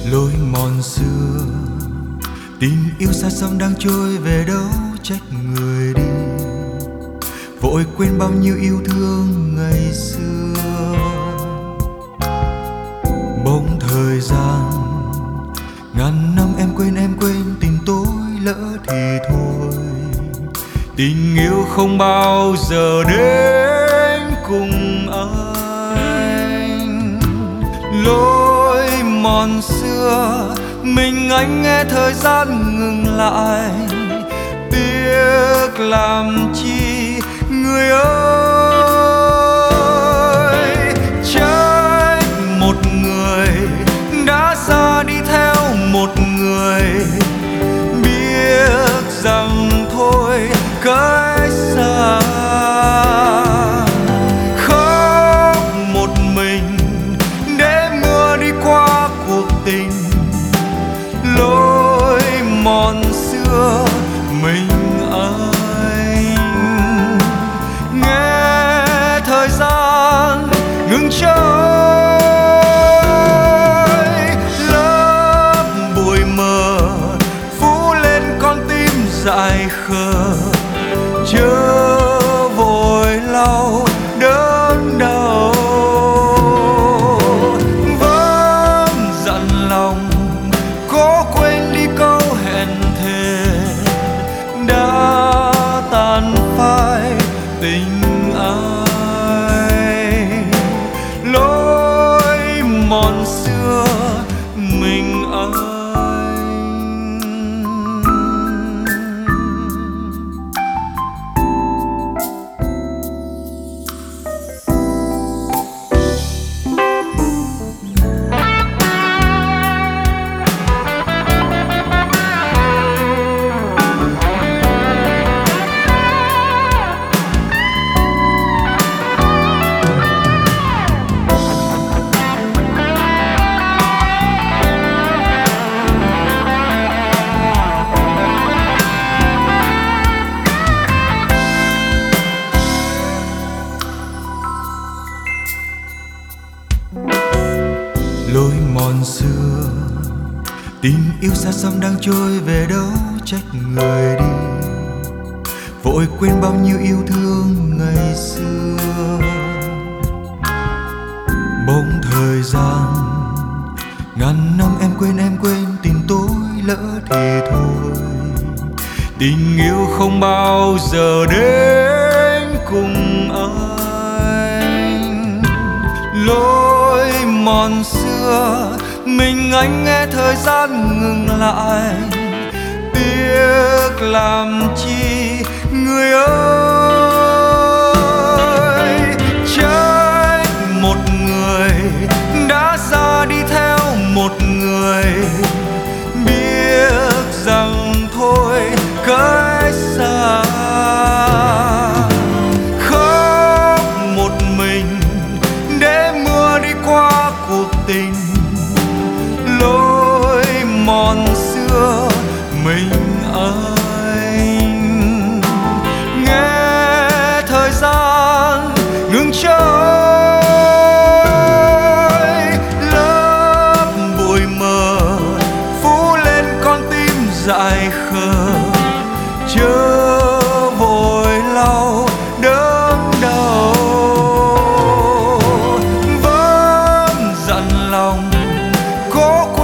lối mòn xưa, tình yêu xa xăm đang trôi về đâu trách người đi, vội quên bao nhiêu yêu thương ngày xưa. Bỗng thời gian ngàn năm em quên tình tôi lỡ thì thôi, tình yêu không bao giờ đến cùng anh. Lối mòn xưa mình anh nghe thời gian ngừng lại, tiếc làm chi người ơi. Trách một người đã ra đi theo một người, biết rằng thôi cách xa. Khóc một mình để mưa đi qua cuộc tình, lối mòn xưa mình anh. Nghe thời gian ngừng trôi, lớp bụi mờ phủ lên con tim dại khờ, chớ vội lau đớn đau. Vẫn dặn lòng cố quên đi câu hẹn thề, đã tàn phai tình ai. Lối mòn xưa mình anh. Lối mòn xưa, tình yêu xa xăm đang trôi về đâu trách người đi, vội quên bao nhiêu yêu thương ngày xưa. Bỗng thời gian ngàn năm em quên tình tôi lỡ thì thôi, tình yêu không bao giờ đến cùng anh. Lối mòn xưa mình anh nghe thời gian ngừng lại, tiếc làm chi người ơi. Trách một người đã ra đi theo một người, biết rằng thôi cách xa. Khóc một mình để mưa đi qua cuộc tình, lối mòn xưa mình anh. Nghe thời gian ngừng trôi, lớp bụi mờ phủ lên con tim dại khờ, chớ vội lau đớn đau. Vẫn dặn lòng cố